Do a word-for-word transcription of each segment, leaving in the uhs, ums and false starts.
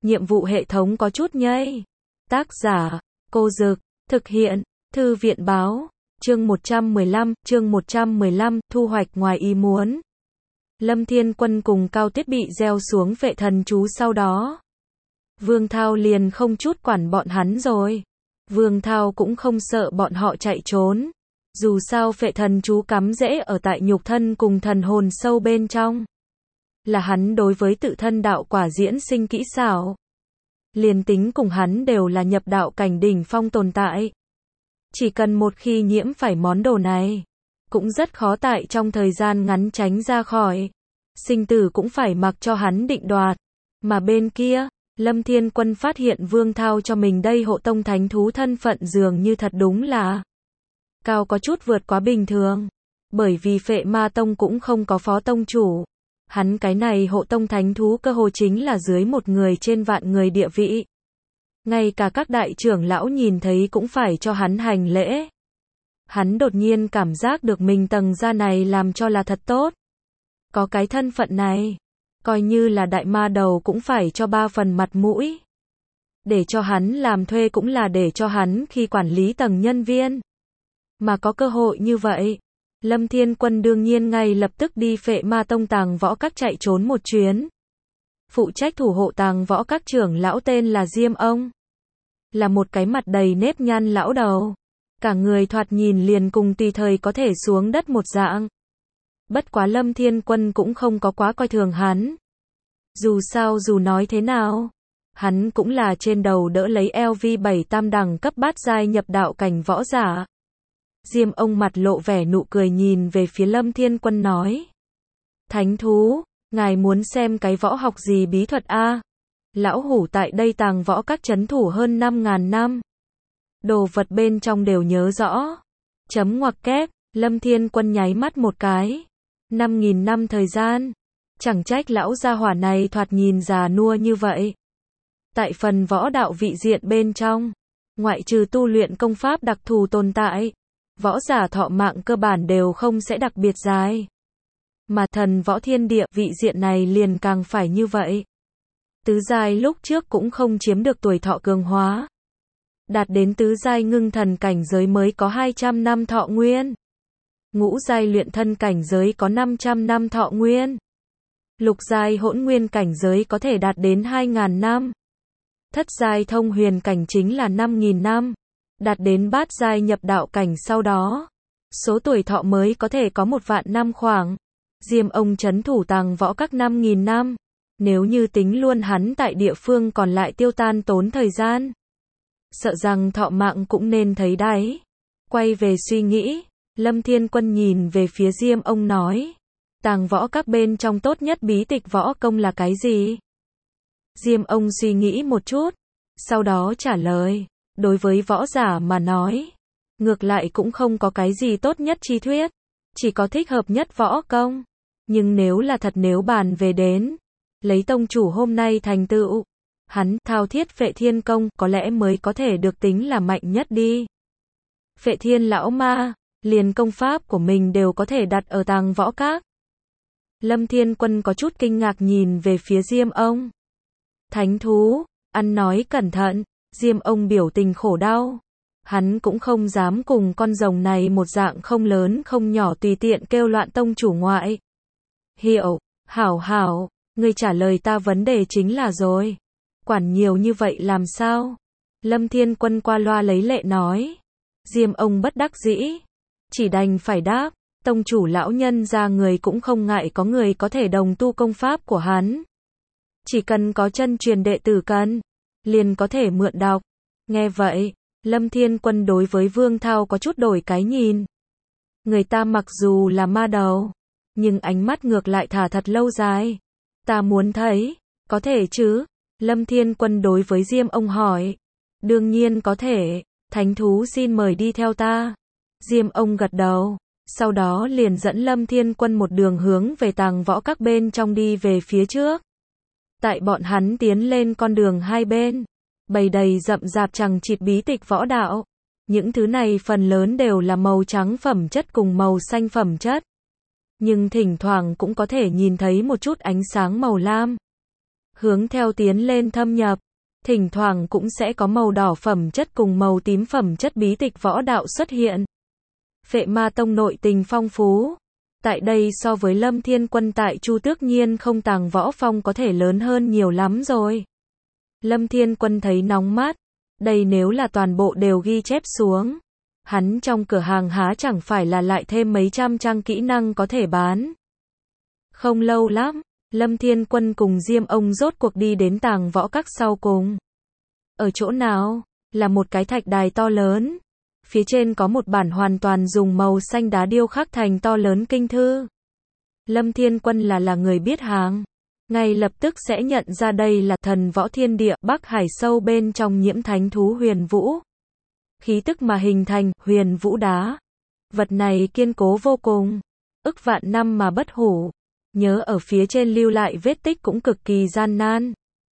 nhiệm vụ hệ thống có chút nhây. Tác giả, Cô Dực, thực hiện, Thư viện Báo, chương một trăm mười lăm, chương một trăm mười lăm, thu hoạch ngoài ý muốn. Lâm Thiên Quân cùng Cao Tiết bị gieo xuống phệ thần chú sau đó. Vương Thao liền không chút quản bọn hắn rồi. Vương Thao cũng không sợ bọn họ chạy trốn. Dù sao phệ thần chú cắm rễ ở tại nhục thân cùng thần hồn sâu bên trong. Là hắn đối với tự thân đạo quả diễn sinh kỹ xảo. Liền tính cùng hắn đều là nhập đạo cảnh đỉnh phong tồn tại. Chỉ cần một khi nhiễm phải món đồ này, cũng rất khó tại trong thời gian ngắn tránh ra khỏi. Sinh tử cũng phải mặc cho hắn định đoạt. Mà bên kia, Lâm Thiên Quân phát hiện Vương Thao cho mình đây hộ tông thánh thú thân phận dường như thật đúng là cao có chút vượt quá bình thường. Bởi vì Phệ Ma Tông cũng không có phó tông chủ. Hắn cái này hộ tông thánh thú cơ hồ chính là dưới một người trên vạn người địa vị. Ngay cả các đại trưởng lão nhìn thấy cũng phải cho hắn hành lễ. Hắn đột nhiên cảm giác được mình tầng gia này làm cho là thật tốt. Có cái thân phận này, coi như là đại ma đầu cũng phải cho ba phần mặt mũi. Để cho hắn làm thuê cũng là để cho hắn khi quản lý tầng nhân viên. Mà có cơ hội như vậy, Lâm Thiên Quân đương nhiên ngay lập tức đi Phệ Ma Tông tàng võ các chạy trốn một chuyến. Phụ trách thủ hộ tàng võ các trưởng lão tên là Diêm Ông. Là một cái mặt đầy nếp nhăn lão đầu. Cả người thoạt nhìn liền cùng tùy thời có thể xuống đất một dạng. Bất quá Lâm Thiên Quân cũng không có quá coi thường hắn. Dù sao dù nói thế nào, hắn cũng là trên đầu đỡ lấy L V bảy tam đẳng cấp bát giai nhập đạo cảnh võ giả. Diêm Ông mặt lộ vẻ nụ cười nhìn về phía Lâm Thiên Quân nói. Thánh thú, ngài muốn xem cái võ học gì bí thuật a? Lão hủ tại đây tàng võ các trấn thủ hơn năm ngàn năm. Đồ vật bên trong đều nhớ rõ. Chấm ngoặc kép, Lâm Thiên Quân nháy mắt một cái. Năm nghìn năm thời gian. Chẳng trách lão gia hỏa này thoạt nhìn già nua như vậy. Tại phần võ đạo vị diện bên trong, ngoại trừ tu luyện công pháp đặc thù tồn tại, võ giả thọ mạng cơ bản đều không sẽ đặc biệt dài. Mà thần võ thiên địa vị diện này liền càng phải như vậy. Tứ giai lúc trước cũng không chiếm được tuổi thọ cường hóa. Đạt đến tứ giai ngưng thần cảnh giới mới có hai trăm năm thọ nguyên. Ngũ giai luyện thân cảnh giới có năm trăm năm thọ nguyên. Lục giai hỗn nguyên cảnh giới có thể đạt đến hai nghìn năm. Thất giai thông huyền cảnh chính là năm nghìn năm. Đạt đến bát giai nhập đạo cảnh sau đó, số tuổi thọ mới có thể có một vạn năm khoảng. Diêm Ông trấn thủ tàng võ các năm nghìn năm. Nếu như tính luôn hắn tại địa phương còn lại tiêu tan tốn thời gian, sợ rằng thọ mạng cũng nên thấy đáy. Quay về suy nghĩ, Lâm Thiên Quân nhìn về phía Diêm Ông nói. Tàng võ các bên trong tốt nhất bí tịch võ công là cái gì? Diêm Ông suy nghĩ một chút, sau đó trả lời. Đối với võ giả mà nói, ngược lại cũng không có cái gì tốt nhất chi thuyết, chỉ có thích hợp nhất võ công. Nhưng nếu là thật nếu bàn về đến, lấy tông chủ hôm nay thành tựu, hắn thao thiết Phệ Thiên Công có lẽ mới có thể được tính là mạnh nhất đi. Phệ Thiên lão ma, liền công pháp của mình đều có thể đặt ở tàng võ các. Lâm Thiên Quân có chút kinh ngạc nhìn về phía Diêm Ông. Thánh thú, ăn nói cẩn thận. Diêm Ông biểu tình khổ đau. Hắn cũng không dám cùng con rồng này một dạng không lớn không nhỏ tùy tiện kêu loạn tông chủ ngoại. Hiểu, hảo hảo, ngươi trả lời ta vấn đề chính là rồi. Quản nhiều như vậy làm sao? Lâm Thiên Quân qua loa lấy lệ nói. Diêm Ông bất đắc dĩ. Chỉ đành phải đáp, tông chủ lão nhân ra người cũng không ngại có người có thể đồng tu công pháp của hắn. Chỉ cần có chân truyền đệ tử cần, liền có thể mượn đọc. Nghe vậy, Lâm Thiên Quân đối với Vương Thao có chút đổi cái nhìn. Người ta mặc dù là ma đầu, nhưng ánh mắt ngược lại thả thật lâu dài. Ta muốn thấy, có thể chứ? Lâm Thiên Quân đối với Diêm Ông hỏi. Đương nhiên có thể, thánh thú xin mời đi theo ta. Diêm Ông gật đầu, sau đó liền dẫn Lâm Thiên Quân một đường hướng về tàng võ các bên trong đi về phía trước. Tại bọn hắn tiến lên con đường hai bên, bầy đầy rậm rạp chằng chịt bí tịch võ đạo. Những thứ này phần lớn đều là màu trắng phẩm chất cùng màu xanh phẩm chất. Nhưng thỉnh thoảng cũng có thể nhìn thấy một chút ánh sáng màu lam. hướng theo tiến lên thâm nhập. Thỉnh thoảng cũng sẽ có màu đỏ phẩm chất cùng màu tím phẩm chất bí tịch võ đạo xuất hiện. Phệ Ma Tông nội tình phong phú. Tại đây so với Lâm Thiên Quân tại Chu Tước Nhiên không tàng võ phong có thể lớn hơn nhiều lắm rồi. Lâm Thiên Quân thấy nóng mắt. Đây nếu là toàn bộ đều ghi chép xuống. Hắn trong cửa hàng há chẳng phải là lại thêm mấy trăm trang kỹ năng có thể bán. Không lâu lắm, Lâm Thiên Quân cùng Diêm ông rốt cuộc đi đến tàng võ các sau cùng. Ở chỗ nào? Là một cái thạch đài to lớn. Phía trên có một bản hoàn toàn dùng màu xanh đá điêu khắc thành to lớn kinh thư. Lâm Thiên Quân là là người biết hàng. Ngay lập tức sẽ nhận ra đây là thần võ thiên địa Bắc Hải sâu bên trong nhiễm thánh thú huyền vũ. Khí tức mà hình thành huyền vũ đá. Vật này kiên cố vô cùng. Ức vạn năm mà bất hủ. Nhớ ở phía trên lưu lại vết tích cũng cực kỳ gian nan.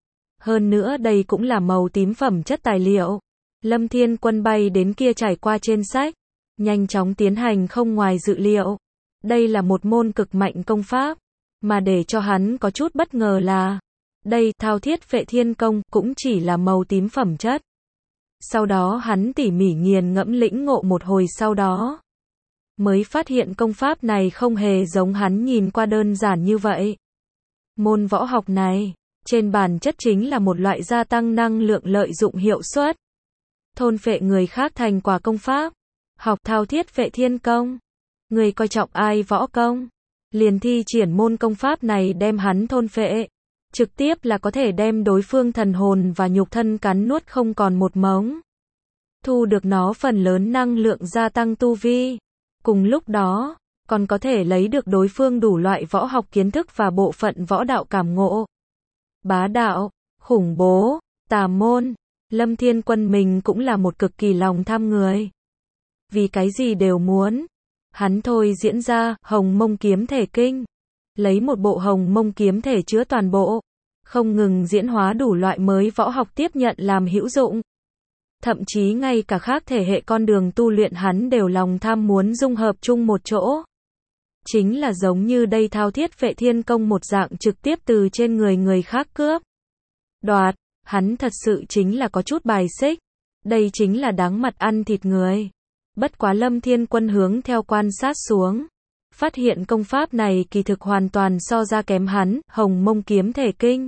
Hơn nữa đây cũng là màu tím phẩm chất tài liệu. Lâm Thiên Quân bay đến kia trải qua trên sách. Nhanh chóng tiến hành không ngoài dự liệu. Đây là một môn cực mạnh công pháp. Mà để cho hắn có chút bất ngờ là. Đây thao thiết phệ thiên công cũng chỉ là màu tím phẩm chất. Sau đó hắn tỉ mỉ nghiền ngẫm lĩnh ngộ một hồi sau đó. Mới phát hiện công pháp này không hề giống hắn nhìn qua đơn giản như vậy. Môn võ học này, trên bản chất chính là một loại gia tăng năng lượng lợi dụng hiệu suất. Thôn phệ người khác thành quả công pháp. Học thao thiết phệ thiên công. Người coi trọng ai võ công. Liền thi triển môn công pháp này đem hắn thôn phệ. Trực tiếp là có thể đem đối phương thần hồn và nhục thân cắn nuốt không còn một mống. Thu được nó phần lớn năng lượng gia tăng tu vi. Cùng lúc đó, còn có thể lấy được đối phương đủ loại võ học kiến thức và bộ phận võ đạo cảm ngộ. Bá đạo, khủng bố, tà môn. Lâm Thiên Quân mình cũng là một cực kỳ lòng tham người. Vì cái gì đều muốn. Hắn thôi diễn ra Hồng Mông Kiếm Thể Kinh. Lấy một bộ Hồng Mông Kiếm Thể chứa toàn bộ. Không ngừng diễn hóa đủ loại mới võ học tiếp nhận làm hữu dụng. Thậm chí ngay cả khác thể hệ con đường tu luyện hắn đều lòng tham muốn dung hợp chung một chỗ. Chính là giống như đây thao thiết phệ thiên công một dạng trực tiếp từ trên người người khác cướp. Đoạt, hắn thật sự chính là có chút bài xích. Đây chính là đáng mặt ăn thịt người. Bất quá Lâm Thiên Quân hướng theo quan sát xuống. Phát hiện công pháp này kỳ thực hoàn toàn so ra kém hắn, Hồng Mông Kiếm Thể Kinh.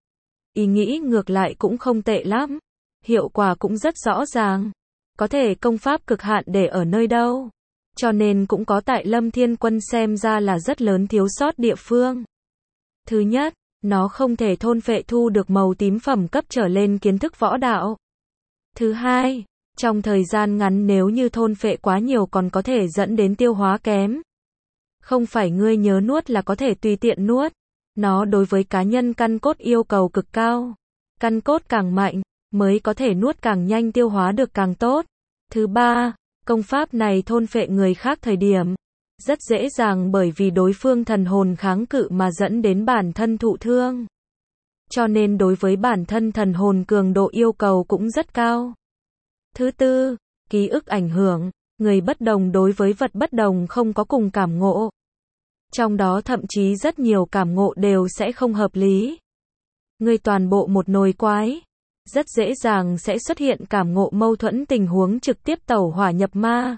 Ý nghĩ ngược lại cũng không tệ lắm. Hiệu quả cũng rất rõ ràng. Có thể công pháp cực hạn để ở nơi đâu. Cho nên cũng có tại Lâm Thiên Quân xem ra là rất lớn thiếu sót địa phương. Thứ nhất, nó không thể thôn phệ thu được màu tím phẩm cấp trở lên kiến thức võ đạo. Thứ hai, trong thời gian ngắn nếu như thôn phệ quá nhiều còn có thể dẫn đến tiêu hóa kém. Không phải ngươi nhớ nuốt là có thể tùy tiện nuốt. Nó đối với cá nhân căn cốt yêu cầu cực cao. Căn cốt càng mạnh, mới có thể nuốt càng nhanh tiêu hóa được càng tốt. Thứ ba, công pháp này thôn phệ người khác thời điểm. Rất dễ dàng bởi vì đối phương thần hồn kháng cự mà dẫn đến bản thân thụ thương. Cho nên đối với bản thân thần hồn cường độ yêu cầu cũng rất cao. Thứ tư, ký ức ảnh hưởng. Người bất đồng đối với vật bất đồng không có cùng cảm ngộ. Trong đó thậm chí rất nhiều cảm ngộ đều sẽ không hợp lý. Người toàn bộ một nồi quái. Rất dễ dàng sẽ xuất hiện cảm ngộ mâu thuẫn tình huống trực tiếp tẩu hỏa nhập ma.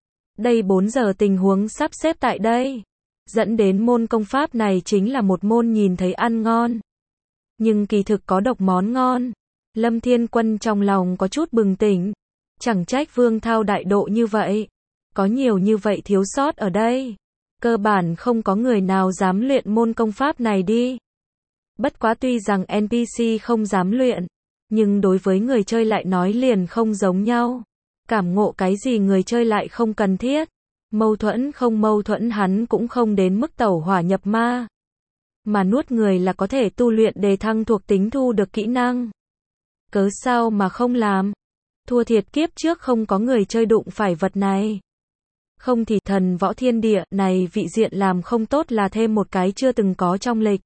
Đây bốn giờ tình huống sắp xếp tại đây. Dẫn đến môn công pháp này chính là một môn nhìn thấy ăn ngon. Nhưng kỳ thực có độc món ngon. Lâm Thiên Quân trong lòng có chút bừng tỉnh. Chẳng trách Vương Thao đại độ như vậy. Có nhiều như vậy thiếu sót ở đây. Cơ bản không có người nào dám luyện môn công pháp này đi. Bất quá tuy rằng en pê xê không dám luyện. Nhưng đối với người chơi lại nói liền không giống nhau. Cảm ngộ cái gì người chơi lại không cần thiết. Mâu thuẫn không mâu thuẫn hắn cũng không đến mức tẩu hỏa nhập ma. Mà nuốt người là có thể tu luyện đề thăng thuộc tính thu được kỹ năng. Cớ sao mà không làm. Thua thiệt kiếp trước không có người chơi đụng phải vật này. Không thì thần võ thiên địa này vị diện làm không tốt là thêm một cái chưa từng có trong lịch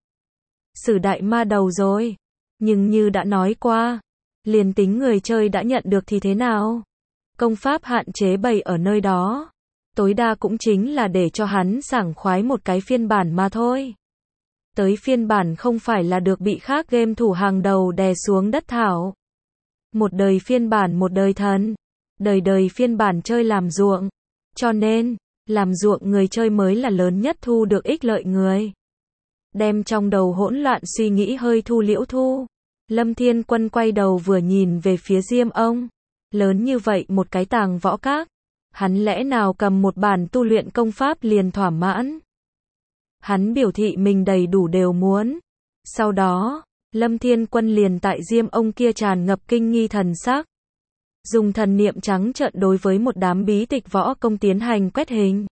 sử đại ma đầu rồi. Nhưng như đã nói qua, liền tính người chơi đã nhận được thì thế nào? Công pháp hạn chế bày ở nơi đó. Tối đa cũng chính là để cho hắn sảng khoái một cái phiên bản mà thôi. tới phiên bản không phải là được bị khác game thủ hàng đầu đè xuống đất thảo. Một đời phiên bản một đời thần, đời đời phiên bản chơi làm ruộng. Cho nên, làm ruộng người chơi mới là lớn nhất thu được ích lợi người. Đem trong đầu hỗn loạn suy nghĩ hơi thu liễu thu. Lâm Thiên Quân quay đầu vừa nhìn về phía Diêm ông. Lớn như vậy một cái tàng võ các. Hắn lẽ nào cầm một bản tu luyện công pháp liền thỏa mãn. Hắn biểu thị mình đầy đủ đều muốn. Sau đó, Lâm Thiên Quân liền tại Diêm ông kia tràn ngập kinh nghi thần sắc. Dùng thần niệm trắng trợn đối với một đám bí tịch võ công tiến hành quét hình.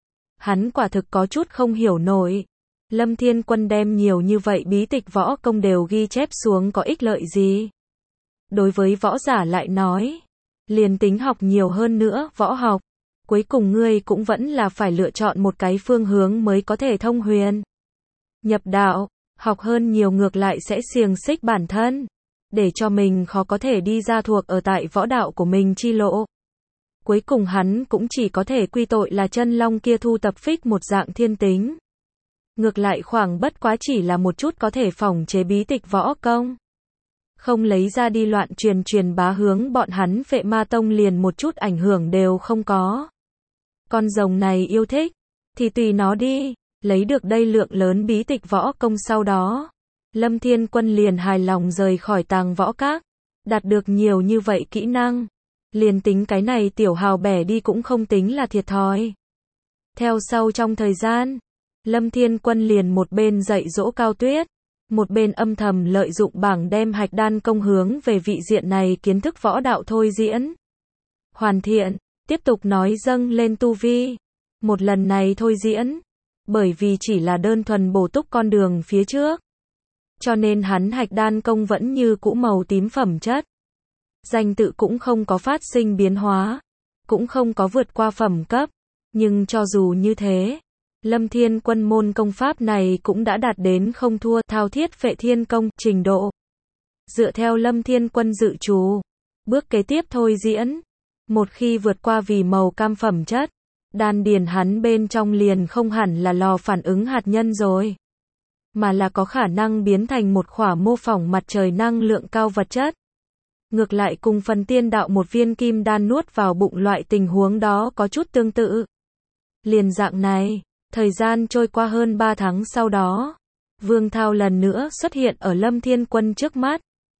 Hắn quả thực có chút không hiểu nổi. Lâm Thiên Quân đem nhiều như vậy bí tịch võ công đều ghi chép xuống có ích lợi gì? Đối với võ giả lại nói, liền tính học nhiều hơn nữa võ học, cuối cùng ngươi cũng vẫn là phải lựa chọn một cái phương hướng mới có thể thông huyền. Nhập đạo, học hơn nhiều ngược lại sẽ xiềng xích bản thân, để cho mình khó có thể đi ra thuộc ở tại võ đạo của mình chi lộ. Cuối cùng hắn cũng chỉ có thể quy tội là chân long kia thu tập phích một dạng thiên tính. Ngược lại khoảng bất quá chỉ là một chút có thể phỏng chế bí tịch võ công. Không lấy ra đi loạn truyền truyền bá hướng bọn hắn Vệ Ma Tông liền một chút ảnh hưởng đều không có. Con rồng này yêu thích, thì tùy nó đi, lấy được đây lượng lớn bí tịch võ công sau đó. Lâm Thiên Quân liền hài lòng rời khỏi tàng võ các, đạt được nhiều như vậy kỹ năng. Liền tính cái này tiểu hào bẻ đi cũng không tính là thiệt thòi. Theo sau trong thời gian, Lâm Thiên Quân liền một bên dạy dỗ Cao Tuyết, một bên âm thầm lợi dụng bảng đem hạch đan công hướng về vị diện này kiến thức võ đạo thôi diễn. Hoàn thiện, tiếp tục nói dâng lên tu vi. Một lần này thôi diễn, bởi vì chỉ là đơn thuần bổ túc con đường phía trước. Cho nên hắn hạch đan công vẫn như cũ màu tím phẩm chất. Danh tự cũng không có phát sinh biến hóa, cũng không có vượt qua phẩm cấp. Nhưng cho dù như thế, Lâm Thiên Quân môn công pháp này cũng đã đạt đến không thua thao thiết Phệ Thiên Công trình độ. Dựa theo Lâm Thiên Quân dự trù, bước kế tiếp thôi diễn, một khi vượt qua vì màu cam phẩm chất, đan điền hắn bên trong liền không hẳn là lò phản ứng hạt nhân rồi, mà là có khả năng biến thành một khỏa mô phỏng mặt trời năng lượng cao vật chất. Ngược lại cùng phần tiên đạo một viên kim đan nuốt vào bụng loại tình huống đó có chút tương tự. Liền dạng này, thời gian trôi qua hơn ba tháng sau đó, Vương Thao lần nữa xuất hiện ở Lâm Thiên Quân trước mắt.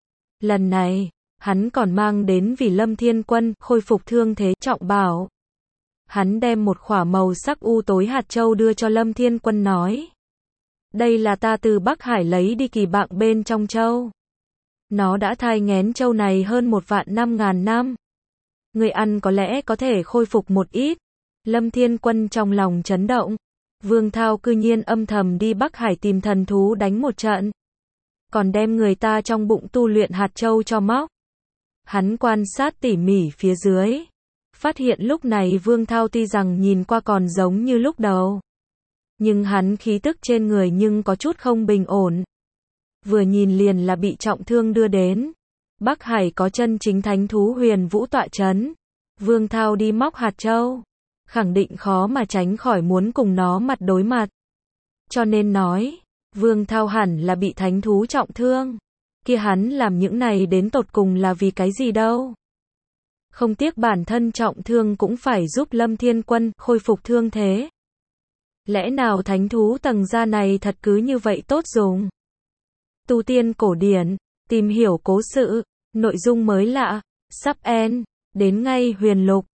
Lần này, hắn còn mang đến vì Lâm Thiên Quân khôi phục thương thế trọng bảo. Hắn đem một khỏa màu sắc u tối hạt châu đưa cho Lâm Thiên Quân nói. Đây là ta từ Bắc Hải lấy đi kỳ bạng bên trong châu. Nó đã thai nghén châu này hơn một vạn năm ngàn năm. Người ăn có lẽ có thể khôi phục một ít. Lâm Thiên Quân trong lòng chấn động. Vương Thao cư nhiên âm thầm đi Bắc Hải tìm thần thú đánh một trận. Còn đem người ta trong bụng tu luyện hạt châu cho móc. Hắn quan sát tỉ mỉ phía dưới. Phát hiện lúc này Vương Thao tuy rằng nhìn qua còn giống như lúc đầu. Nhưng hắn khí tức trên người nhưng có chút không bình ổn. Vừa nhìn liền là bị trọng thương đưa đến. Bắc Hải có chân chính thánh thú huyền vũ tọa chấn. Vương Thao đi móc hạt châu. Khẳng định khó mà tránh khỏi muốn cùng nó mặt đối mặt. Cho nên nói, Vương Thao hẳn là bị thánh thú trọng thương. Kia hắn làm những này đến tột cùng là vì cái gì đâu. Không tiếc bản thân trọng thương cũng phải giúp Lâm Thiên Quân khôi phục thương thế. Lẽ nào thánh thú tầng gia này thật cứ như vậy tốt dùng? Tu tiên cổ điển, tìm hiểu cố sự, nội dung mới lạ, sắp end, đến ngay huyền lục.